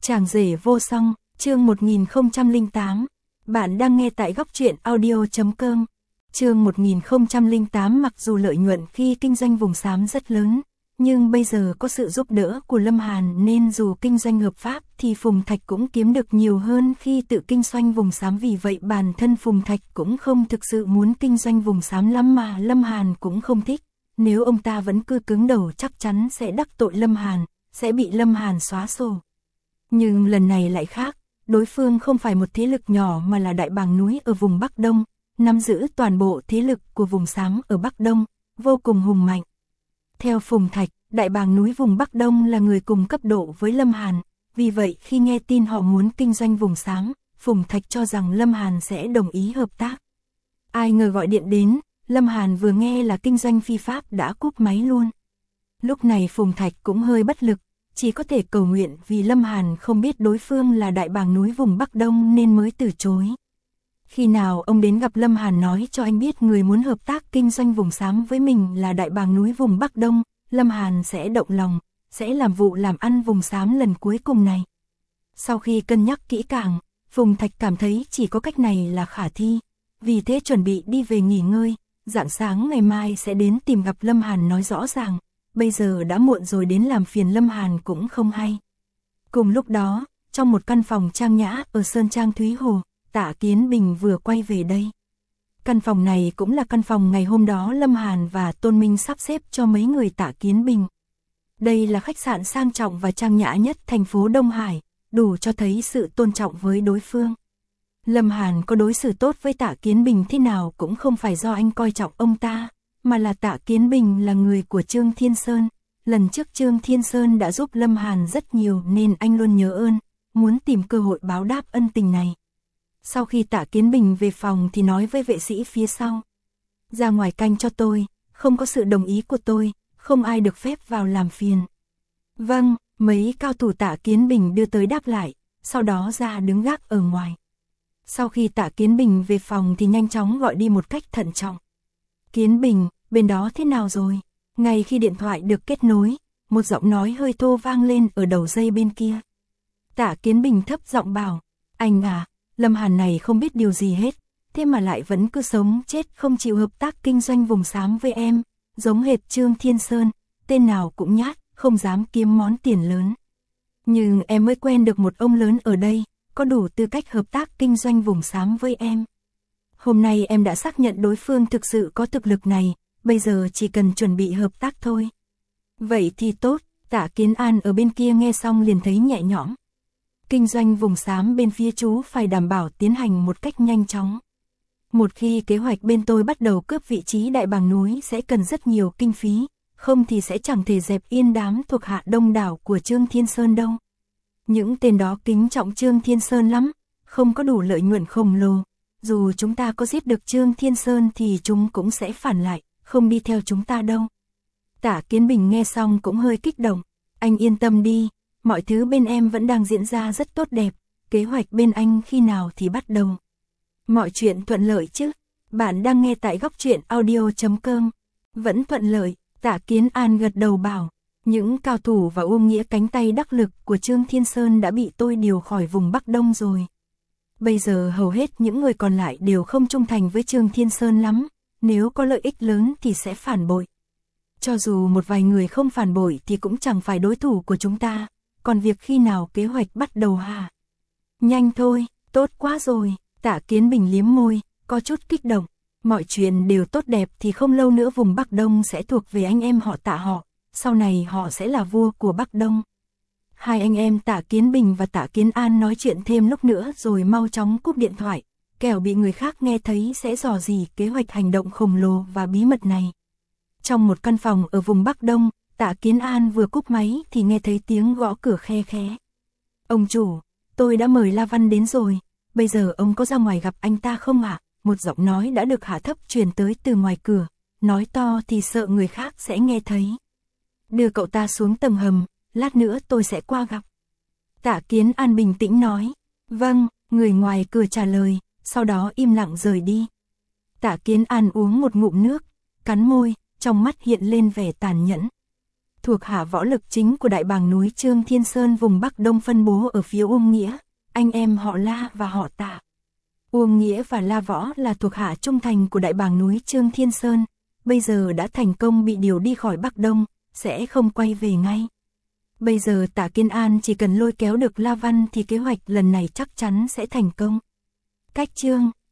Chàng rể vô song, chương 1008. Bạn đang nghe tại góc truyện audio.com. Chương 1008. Mặc dù lợi nhuận khi kinh doanh vùng xám rất lớn, nhưng bây giờ có sự giúp đỡ của Lâm Hàn nên dù kinh doanh hợp pháp thì Phùng Thạch cũng kiếm được nhiều hơn khi tự kinh doanh vùng xám. Vì vậy bản thân Phùng Thạch cũng không thực sự muốn kinh doanh vùng xám lắm, mà Lâm Hàn cũng không thích. Nếu ông ta vẫn cứ cứng đầu chắc chắn sẽ đắc tội Lâm Hàn, sẽ bị Lâm Hàn xóa sổ. Nhưng lần này lại khác, đối phương không phải một thế lực nhỏ mà là đại bàng núi ở vùng Bắc Đông, nắm giữ toàn bộ thế lực của vùng xám ở Bắc Đông, vô cùng hùng mạnh. Theo Phùng Thạch, đại bàng núi vùng Bắc Đông là người cùng cấp độ với Lâm Hàn, vì vậy khi nghe tin họ muốn kinh doanh vùng xám, Phùng Thạch cho rằng Lâm Hàn sẽ đồng ý hợp tác. Ai ngờ gọi điện đến, Lâm Hàn vừa nghe là kinh doanh phi pháp đã cúp máy luôn. Lúc này Phùng Thạch cũng hơi bất lực, chỉ có thể cầu nguyện vì Lâm Hàn không biết đối phương là đại bàng núi vùng Bắc Đông nên mới từ chối. Khi nào ông đến gặp Lâm Hàn nói cho anh biết người muốn hợp tác kinh doanh vùng xám với mình là đại bàng núi vùng Bắc Đông, Lâm Hàn sẽ động lòng, sẽ làm vụ làm ăn vùng xám lần cuối cùng này. Sau khi cân nhắc kỹ càng, Phùng Thạch cảm thấy chỉ có cách này là khả thi, vì thế chuẩn bị đi về nghỉ ngơi, rạng sáng ngày mai sẽ đến tìm gặp Lâm Hàn nói rõ ràng. Bây giờ đã muộn rồi, đến làm phiền Lâm Hàn cũng không hay. Cùng lúc đó, trong một căn phòng trang nhã ở Sơn Trang Thúy Hồ, Tạ Kiến Bình vừa quay về đây. Căn phòng này cũng là căn phòng ngày hôm đó Lâm Hàn và Tôn Minh sắp xếp cho mấy người Tạ Kiến Bình. Đây là khách sạn sang trọng và trang nhã nhất thành phố Đông Hải, đủ cho thấy sự tôn trọng với đối phương. Lâm Hàn có đối xử tốt với Tạ Kiến Bình thế nào cũng không phải do anh coi trọng ông ta, mà là Tạ Kiến Bình là người của Trương Thiên Sơn. Lần trước Trương Thiên Sơn đã giúp Lâm Hàn rất nhiều nên anh luôn nhớ ơn, muốn tìm cơ hội báo đáp ân tình này. Sau khi Tạ Kiến Bình về phòng thì nói với vệ sĩ phía sau: ra ngoài canh cho tôi, không có sự đồng ý của tôi, không ai được phép vào làm phiền. Vâng, mấy cao thủ Tạ Kiến Bình đưa tới đáp lại, sau đó ra đứng gác ở ngoài. Sau khi Tạ Kiến Bình về phòng thì nhanh chóng gọi đi một cách thận trọng. Kiến Bình, bên đó thế nào rồi? Ngay khi điện thoại được kết nối, một giọng nói hơi thô vang lên ở đầu dây bên kia. Tạ Kiến Bình thấp giọng bảo: anh à, Lâm Hàn này không biết điều gì hết, thế mà lại vẫn cứ sống chết không chịu hợp tác kinh doanh vùng xám với em, giống hệt Trương Thiên Sơn, tên nào cũng nhát, không dám kiếm món tiền lớn. Nhưng em mới quen được một ông lớn ở đây, có đủ tư cách hợp tác kinh doanh vùng xám với em. Hôm nay em đã xác nhận đối phương thực sự có thực lực này, bây giờ chỉ cần chuẩn bị hợp tác thôi. Vậy thì tốt, Tạ Kiến An ở bên kia nghe xong liền thấy nhẹ nhõm. Kinh doanh vùng xám bên phía chú phải đảm bảo tiến hành một cách nhanh chóng. Một khi kế hoạch bên tôi bắt đầu cướp vị trí đại bàng núi sẽ cần rất nhiều kinh phí, không thì sẽ chẳng thể dẹp yên đám thuộc hạ đông đảo của Trương Thiên Sơn đâu. Những tên đó kính trọng Trương Thiên Sơn lắm, không có đủ lợi nhuận khổng lồ. Dù chúng ta có giết được Trương Thiên Sơn thì chúng cũng sẽ phản lại, không đi theo chúng ta đâu. Tạ Kiến Bình nghe xong cũng hơi kích động. Anh yên tâm đi, mọi thứ bên em vẫn đang diễn ra rất tốt đẹp. Kế hoạch bên anh khi nào thì bắt đầu? Mọi chuyện thuận lợi chứ? Bạn đang nghe tại góc truyện audio.com. Vẫn thuận lợi, Tạ Kiến An gật đầu bảo. Những cao thủ và ôm nghĩa cánh tay đắc lực của Trương Thiên Sơn đã bị tôi điều khỏi vùng Bắc Đông rồi. Bây giờ hầu hết những người còn lại đều không trung thành với Trương Thiên Sơn lắm, nếu có lợi ích lớn thì sẽ phản bội. Cho dù một vài người không phản bội thì cũng chẳng phải đối thủ của chúng ta, còn việc khi nào kế hoạch bắt đầu hả? Nhanh thôi, tốt quá rồi, Tạ Kiến Bình liếm môi, có chút kích động. Mọi chuyện đều tốt đẹp thì không lâu nữa vùng Bắc Đông sẽ thuộc về anh em họ Tạ họ, sau này họ sẽ là vua của Bắc Đông. Hai anh em Tạ Kiến Bình và Tạ Kiến An nói chuyện thêm lúc nữa rồi mau chóng cúp điện thoại, kẻo bị người khác nghe thấy sẽ dò dỉ kế hoạch hành động khổng lồ và bí mật này. Trong một căn phòng ở vùng Bắc Đông, Tạ Kiến An vừa cúp máy thì nghe thấy tiếng gõ cửa khe khẽ. Ông chủ, tôi đã mời La Văn đến rồi, bây giờ ông có ra ngoài gặp anh ta không ạ? Một giọng nói đã được hạ thấp truyền tới từ ngoài cửa, nói to thì sợ người khác sẽ nghe thấy. Đưa cậu ta xuống tầng hầm, lát nữa tôi sẽ qua gặp. Tạ Kiến An bình tĩnh nói. Vâng, người ngoài cửa trả lời, sau đó im lặng rời đi. Tạ Kiến An uống một ngụm nước, cắn môi, trong mắt hiện lên vẻ tàn nhẫn. thuộc hạ võ lực chính của đại bàng núi Trương Thiên Sơn vùng Bắc Đông phân bố ở phía Uông Nghĩa, anh em họ La và họ Tạ. Uông Nghĩa và La Võ là thuộc hạ trung thành của đại bàng núi Trương Thiên Sơn, bây giờ đã thành công bị điều đi khỏi Bắc Đông, sẽ không quay về ngay. Bây giờ Tạ Kiên An chỉ cần lôi kéo được La Văn thì kế hoạch lần này chắc chắn sẽ thành công. Cách chương